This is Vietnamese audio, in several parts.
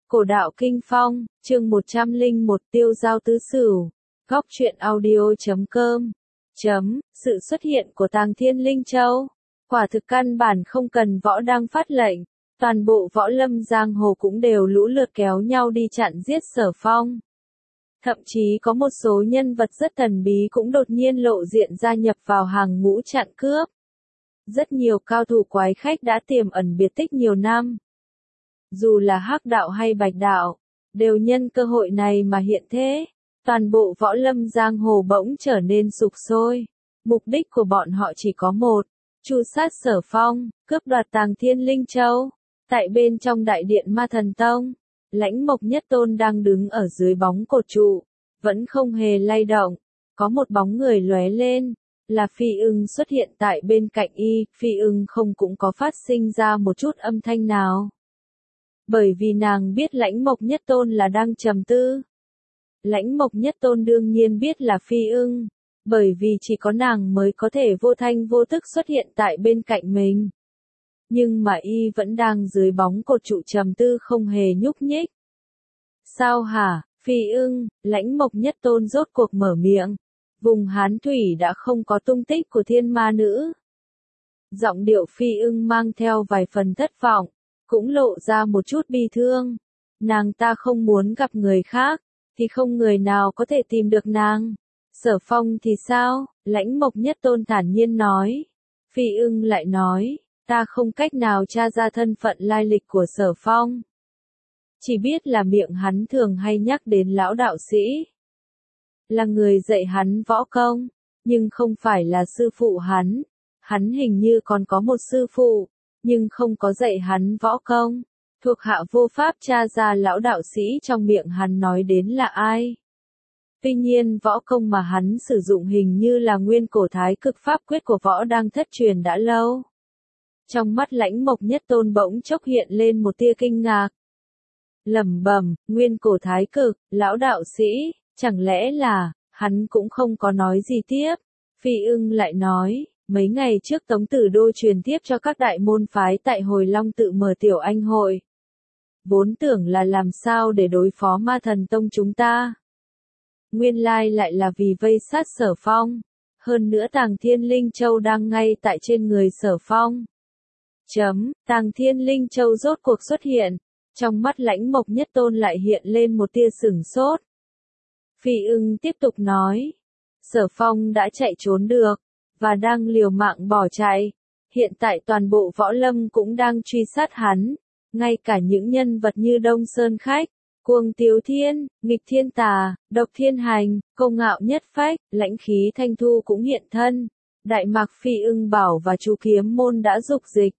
Cổ đạo Kinh Phong, chương 101 Tiêu giao tứ sửu. Góc truyện audio.com. Sự xuất hiện của Tàng Thiên Linh Châu. Quả thực căn bản không cần võ đang phát lệnh. Toàn bộ võ lâm giang hồ cũng đều lũ lượt kéo nhau đi chặn giết Sở Phong. Thậm chí có một số nhân vật rất thần bí cũng đột nhiên lộ diện gia nhập vào hàng ngũ chặn cướp. Rất nhiều cao thủ quái khách đã tiềm ẩn biệt tích nhiều năm. Dù là hắc đạo hay bạch đạo, đều nhân cơ hội này mà hiện thế. Toàn bộ võ lâm giang hồ bỗng trở nên sục sôi. Mục đích của bọn họ chỉ có một, tru sát Sở Phong, cướp đoạt Tàng Thiên Linh Châu. Tại bên trong đại điện Ma Thần Tông, Lãnh Mộc Nhất Tôn đang đứng ở dưới bóng cột trụ, vẫn không hề lay động. Có một bóng người lóe lên, là Phi Ưng xuất hiện tại bên cạnh y. Phi Ưng không cũng có phát sinh ra một chút âm thanh nào. Bởi vì nàng biết Lãnh Mộc Nhất Tôn là đang trầm tư. Lãnh Mộc Nhất Tôn đương nhiên biết là Phi Ưng, bởi vì chỉ có nàng mới có thể vô thanh vô tức xuất hiện tại bên cạnh mình. Nhưng mà y vẫn đang dưới bóng cột trụ trầm tư không hề nhúc nhích. Sao hả, Phi Ưng? Lãnh Mộc Nhất Tôn rốt cuộc mở miệng. Vùng Hán Thủy đã không có tung tích của thiên ma nữ. Giọng điệu Phi Ưng mang theo vài phần thất vọng, cũng lộ ra một chút bi thương. Nàng ta không muốn gặp người khác, thì không người nào có thể tìm được nàng. Sở Phong thì sao? Lãnh Mộc Nhất Tôn thản nhiên nói. Phi Ưng lại nói, ta không cách nào tra ra thân phận lai lịch của Sở Phong. Chỉ biết là miệng hắn thường hay nhắc đến lão đạo sĩ. Là người dạy hắn võ công, nhưng không phải là sư phụ hắn. Hắn hình như còn có một sư phụ, nhưng không có dạy hắn võ công. Thuộc hạ vô pháp tra ra lão đạo sĩ trong miệng hắn nói đến là ai. Tuy nhiên võ công mà hắn sử dụng hình như là nguyên cổ thái cực pháp quyết của võ đang thất truyền đã lâu. Trong mắt Lãnh Mộc Nhất Tôn bỗng chốc hiện lên một tia kinh ngạc. Lẩm bẩm, nguyên cổ thái cực, lão đạo sĩ, chẳng lẽ là, hắn cũng không có nói gì tiếp. Phi Ưng lại nói, mấy ngày trước Tống Tử Đô truyền tiếp cho các đại môn phái tại Hồi Long tự mở tiểu anh hội. Vốn tưởng là làm sao để đối phó Ma Thần Tông chúng ta. Nguyên lai lại là vì vây sát Sở Phong. Hơn nữa Tàng Thiên Linh Châu đang ngay tại trên người Sở Phong. Tàng Thiên Linh Châu rốt cuộc xuất hiện. Trong mắt Lãnh Mộc Nhất Tôn lại hiện lên một tia sửng sốt. Phi Ưng tiếp tục nói. Sở Phong đã chạy trốn được, và đang liều mạng bỏ chạy. Hiện tại toàn bộ võ lâm cũng đang truy sát hắn. Ngay cả những nhân vật như Đông Sơn Khách, Cuồng Tiếu Thiên, Nghịch Thiên Tà, Độc Thiên Hành, Công Ngạo Nhất Phách, Lãnh Khí Thanh Thu cũng hiện thân. Đại Mạc Phi Ưng Bảo và Chu Kiếm Môn đã dục dịch.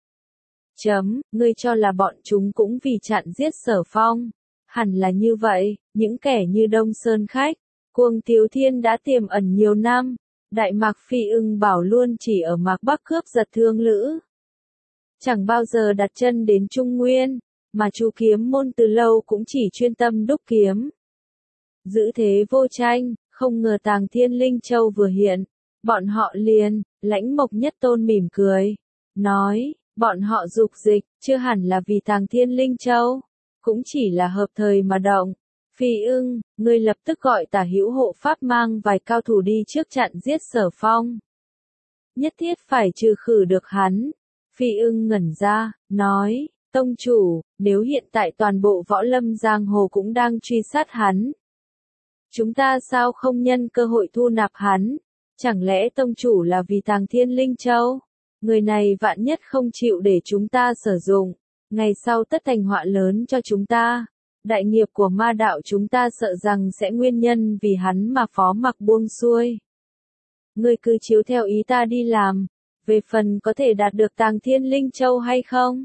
Ngươi cho là bọn chúng cũng vì chặn giết Sở Phong. Hẳn là như vậy, những kẻ như Đông Sơn Khách, Cuồng Tiếu Thiên đã tiềm ẩn nhiều năm. Đại Mạc Phi Ưng Bảo luôn chỉ ở Mạc Bắc cướp giật thương lữ. Chẳng bao giờ đặt chân đến Trung Nguyên, mà Chu Kiếm Môn từ lâu cũng chỉ chuyên tâm đúc kiếm. Giữ thế vô tranh, không ngờ Tàng Thiên Linh Châu vừa hiện, bọn họ liền. Lãnh Mộc Nhất Tôn mỉm cười, nói, bọn họ dục dịch, chưa hẳn là vì Tàng Thiên Linh Châu, cũng chỉ là hợp thời mà động. Phi Ưng, ngươi lập tức gọi Tả Hữu hộ pháp mang vài cao thủ đi trước chặn giết Sở Phong. Nhất thiết phải trừ khử được hắn. Phi Ưng ngẩn ra, nói, tông chủ, nếu hiện tại toàn bộ võ lâm giang hồ cũng đang truy sát hắn, chúng ta sao không nhân cơ hội thu nạp hắn? Chẳng lẽ tông chủ là vì Tàng Thiên Linh Châu? Người này vạn nhất không chịu để chúng ta sử dụng, ngày sau tất thành họa lớn cho chúng ta. Đại nghiệp của ma đạo chúng ta sợ rằng sẽ nguyên nhân vì hắn mà phó mặc buông xuôi. Ngươi cứ chiếu theo ý ta đi làm. Về phần có thể đạt được Tàng Thiên Linh Châu hay không?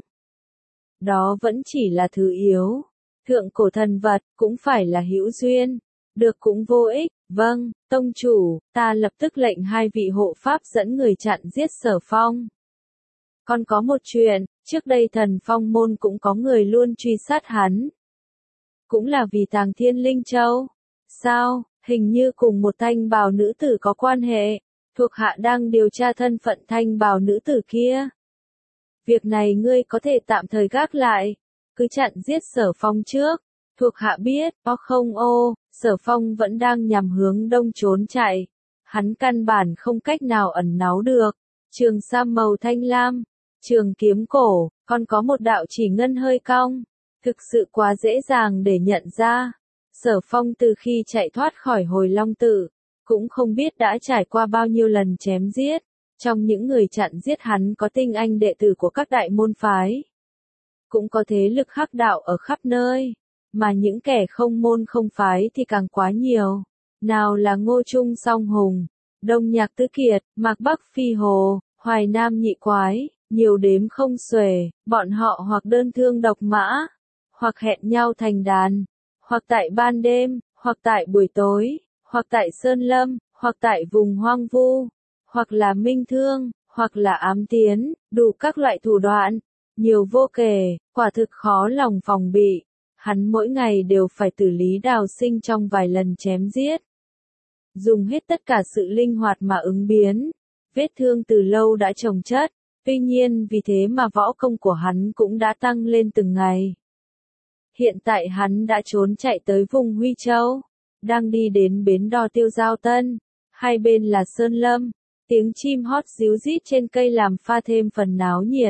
Đó vẫn chỉ là thứ yếu. Thượng cổ thần vật cũng phải là hữu duyên. Được cũng vô ích. Vâng, tông chủ, ta lập tức lệnh hai vị hộ pháp dẫn người chặn giết Sở Phong. Còn có một chuyện, trước đây Thần Phong môn cũng có người luôn truy sát hắn. Cũng là vì Tàng Thiên Linh Châu. Sao, hình như cùng một thanh bào nữ tử có quan hệ. Thuộc hạ đang điều tra thân phận thanh bào nữ tử kia. Việc này ngươi có thể tạm thời gác lại. Cứ chặn giết Sở Phong trước. Thuộc hạ biết, không ô, Sở Phong vẫn đang nhằm hướng đông trốn chạy. Hắn căn bản không cách nào ẩn náu được. Trường sam màu thanh lam, trường kiếm cổ, còn có một đạo chỉ ngân hơi cong. Thực sự quá dễ dàng để nhận ra. Sở Phong từ khi chạy thoát khỏi Hồi Long Tự, cũng không biết đã trải qua bao nhiêu lần chém giết. Trong những người chặn giết hắn có tinh anh đệ tử của các đại môn phái. Cũng có thế lực hắc đạo ở khắp nơi. Mà những kẻ không môn không phái thì càng quá nhiều. Nào là Ngô Trung Song Hùng, Đông Nhạc Tứ Kiệt, Mạc Bắc Phi Hồ, Hoài Nam Nhị Quái, nhiều đếm không xuể, bọn họ hoặc đơn thương độc mã, hoặc hẹn nhau thành đàn, hoặc tại ban đêm, hoặc tại buổi tối, hoặc tại Sơn Lâm, hoặc tại vùng hoang vu, hoặc là minh thương, hoặc là ám tiến, đủ các loại thủ đoạn, nhiều vô kể, quả thực khó lòng phòng bị. Hắn mỗi ngày đều phải tử lý đào sinh trong vài lần chém giết. Dùng hết tất cả sự linh hoạt mà ứng biến. Vết thương từ lâu đã chồng chất, tuy nhiên vì thế mà võ công của hắn cũng đã tăng lên từng ngày. Hiện tại hắn đã trốn chạy tới vùng Huy Châu, đang đi đến bến đò Tiêu Giao Tân, hai bên là Sơn Lâm, tiếng chim hót ríu rít trên cây làm pha thêm phần náo nhiệt.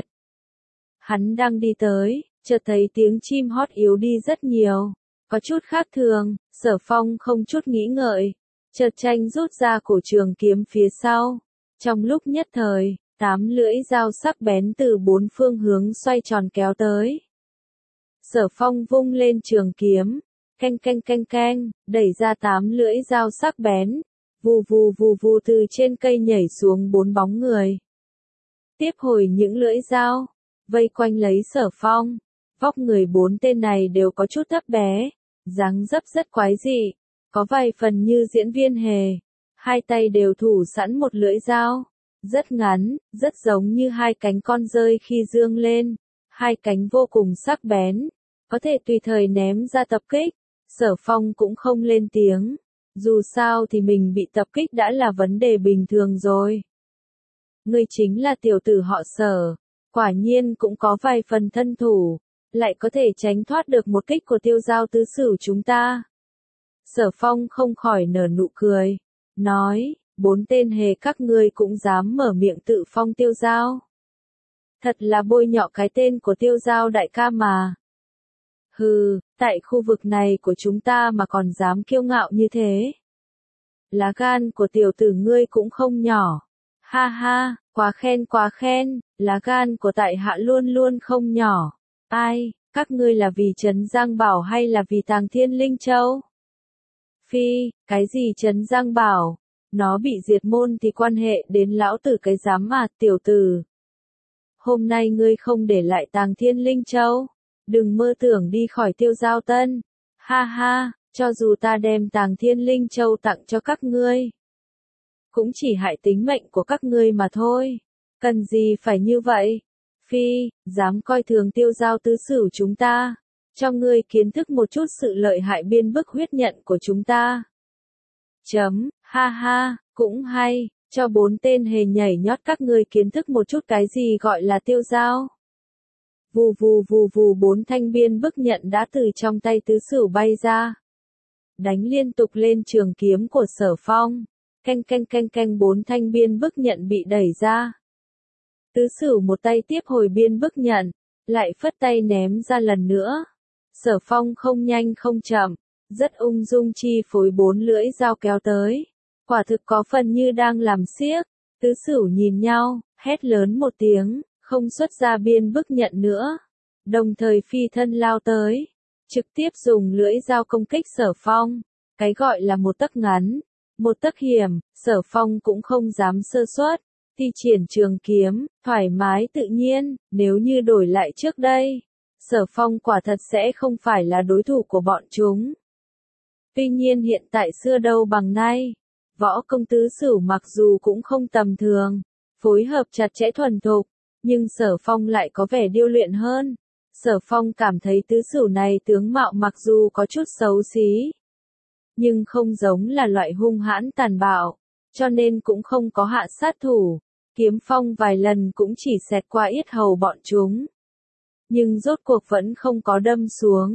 Hắn đang đi tới, chợt thấy tiếng chim hót yếu đi rất nhiều, có chút khác thường. Sở Phong không chút nghĩ ngợi, chợt tranh rút ra cổ trường kiếm phía sau. Trong lúc nhất thời, 8 lưỡi dao sắc bén từ 4 phương hướng xoay tròn kéo tới. Sở Phong vung lên trường kiếm, canh canh canh canh, đẩy ra 8 lưỡi dao sắc bén, vù vù vù vù từ trên cây nhảy xuống 4 bóng người. Tiếp hồi những lưỡi dao, vây quanh lấy Sở Phong. Vóc người 4 tên này đều có chút thấp bé, dáng dấp rất quái dị, có vài phần như diễn viên hề. Hai tay đều thủ sẵn một lưỡi dao, rất ngắn, rất giống như hai cánh con dơi khi dương lên. Hai cánh vô cùng sắc bén, có thể tùy thời ném ra tập kích. Sở Phong cũng không lên tiếng, dù sao thì mình bị tập kích đã là vấn đề bình thường rồi. Ngươi chính là tiểu tử họ Sở, quả nhiên cũng có vài phần thân thủ, lại có thể tránh thoát được một kích của Tiêu Giao tứ sử chúng ta. Sở Phong không khỏi nở nụ cười, nói, 4 tên hề các ngươi cũng dám mở miệng tự phong Tiêu Giao. Thật là bôi nhọ cái tên của Tiêu Giao đại ca mà. Hừ, tại khu vực này của chúng ta mà còn dám kiêu ngạo như thế. Lá gan của tiểu tử ngươi cũng không nhỏ. Ha ha, quá khen, lá gan của tại hạ luôn luôn không nhỏ. Ai, các ngươi là vì Trấn Giang Bảo hay là vì Tàng Thiên Linh Châu? Phi, cái gì Trấn Giang Bảo? Nó bị diệt môn thì quan hệ đến lão tử cái giám mà, tiểu tử. Hôm nay ngươi không để lại Tàng Thiên Linh Châu, đừng mơ tưởng đi khỏi Tiêu Giao Tân. Ha ha, cho dù ta đem Tàng Thiên Linh Châu tặng cho các ngươi, cũng chỉ hại tính mệnh của các ngươi mà thôi. Cần gì phải như vậy? Phi, dám coi thường Tiêu Giao tứ sử chúng ta, cho ngươi kiến thức một chút sự lợi hại biên bức huyết nhận của chúng ta. Ha ha, cũng hay, cho 4 tên hề nhảy nhót các ngươi kiến thức một chút cái gì gọi là Tiêu Giao. Vù vù vù vù 4 thanh biên bức nhận đã từ trong tay tứ sử bay ra, đánh liên tục lên trường kiếm của Sở Phong. Canh canh canh canh 4 thanh biên bức nhận bị đẩy ra. Tứ sử một tay tiếp hồi biên bức nhận, lại phất tay ném ra lần nữa. Sở Phong không nhanh không chậm, rất ung dung chi phối 4 lưỡi dao kéo tới. Quả thực có phần như đang làm xiếc. Tứ sử nhìn nhau, hét lớn một tiếng, không xuất ra biên bức nhận nữa. Đồng thời phi thân lao tới, trực tiếp dùng lưỡi dao công kích Sở Phong. Cái gọi là một tấc ngắn, một tấc hiểm, Sở Phong cũng không dám sơ suất. Thi triển trường kiếm, thoải mái tự nhiên, nếu như đổi lại trước đây, Sở Phong quả thật sẽ không phải là đối thủ của bọn chúng. Tuy nhiên hiện tại xưa đâu bằng nay, võ công tứ sử mặc dù cũng không tầm thường, phối hợp chặt chẽ thuần thục, nhưng Sở Phong lại có vẻ điêu luyện hơn. Sở Phong cảm thấy tứ sử này tướng mạo mặc dù có chút xấu xí, nhưng không giống là loại hung hãn tàn bạo, cho nên cũng không có hạ sát thủ. Kiếm phong vài lần cũng chỉ xẹt qua yết hầu bọn chúng, nhưng rốt cuộc vẫn không có đâm xuống.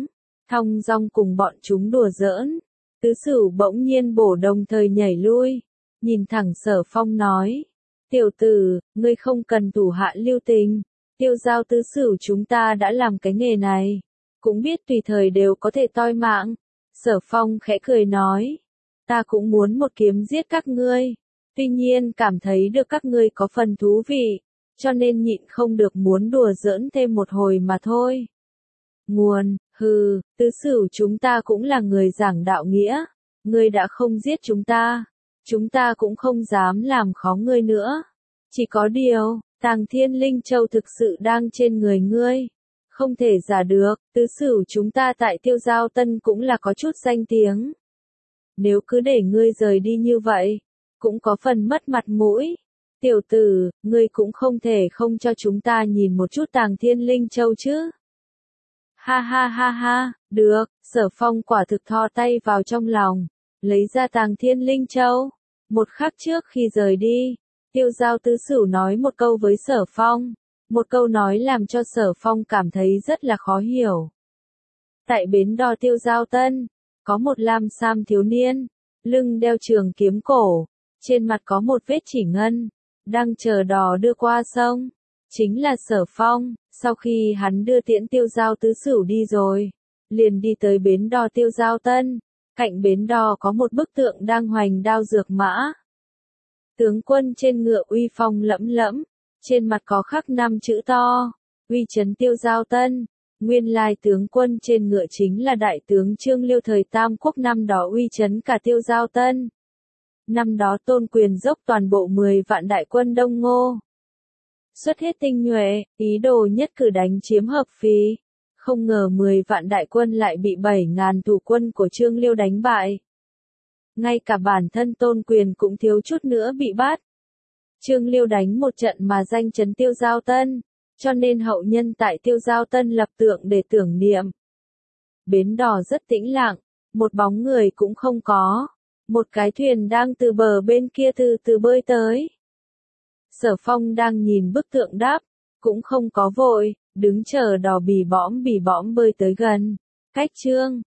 thong dong cùng bọn chúng đùa giỡn. Tứ Sửu bỗng nhiên bổ đồng thời nhảy lui, nhìn thẳng Sở Phong nói, tiểu tử, ngươi không cần thủ hạ lưu tình, tiêu giao Tứ Sửu chúng ta đã làm cái nghề này, cũng biết tùy thời đều có thể toi mạng. Sở Phong khẽ cười nói, ta cũng muốn một kiếm giết các ngươi, tuy nhiên cảm thấy được các ngươi có phần thú vị, cho nên nhịn không được muốn đùa giỡn thêm một hồi mà thôi. Nguồn, hừ, Tứ Sửu chúng ta cũng là người giảng đạo nghĩa, ngươi đã không giết chúng ta cũng không dám làm khó ngươi nữa. Chỉ có điều, Tàng Thiên Linh Châu thực sự đang trên người ngươi, không thể giả được, Tứ Sửu chúng ta tại Tiêu Giao Tân cũng là có chút danh tiếng. Nếu cứ để ngươi rời đi như vậy, cũng có phần mất mặt mũi. Tiểu tử, ngươi cũng không thể không cho chúng ta nhìn một chút Tàng Thiên Linh Châu chứ. Ha ha ha ha, được, Sở Phong quả thực thò tay vào trong lòng, lấy ra Tàng Thiên Linh Châu. Một khắc trước khi rời đi, Tiêu Giao Tứ Sửu nói một câu với Sở Phong, một câu nói làm cho Sở Phong cảm thấy rất là khó hiểu. Tại bến đò Tiêu Giao Tân, có một lam sam thiếu niên, lưng đeo trường kiếm cổ, trên mặt có một vết chỉ ngân, đang chờ đò đưa qua sông. Chính là Sở Phong. Sau khi hắn đưa tiễn Tiêu Giao Tứ Sửu đi rồi, liền đi tới bến đò Tiêu Giao Tân. Cạnh bến đò có một bức tượng đang hoành đao dược mã. Tướng quân trên ngựa uy phong lẫm lẫm, trên mặt có khắc 5 chữ to, uy trấn Tiêu Giao Tân. Nguyên lai tướng quân trên ngựa chính là đại tướng Trương Liêu thời Tam Quốc năm đó uy trấn cả Tiêu Giao Tân. Năm đó Tôn Quyền dốc toàn bộ 10 vạn đại quân Đông Ngô, xuất hết tinh nhuệ, ý đồ nhất cử đánh chiếm Hợp Phì. Không ngờ 10 vạn đại quân lại bị 7.000 thủ quân của Trương Liêu đánh bại. Ngay cả bản thân Tôn Quyền cũng thiếu chút nữa bị bắt. Trương Liêu đánh một trận mà danh chấn Tiêu Giao Tân, cho nên hậu nhân tại Tiêu Giao Tân lập tượng để tưởng niệm. Bến đò rất tĩnh lặng, một bóng người cũng không có. Một cái thuyền đang từ bờ bên kia từ từ bơi tới. Sở Phong đang nhìn bức tượng đáp, cũng không có vội, đứng chờ đò bì bõm bơi tới gần. Cách chương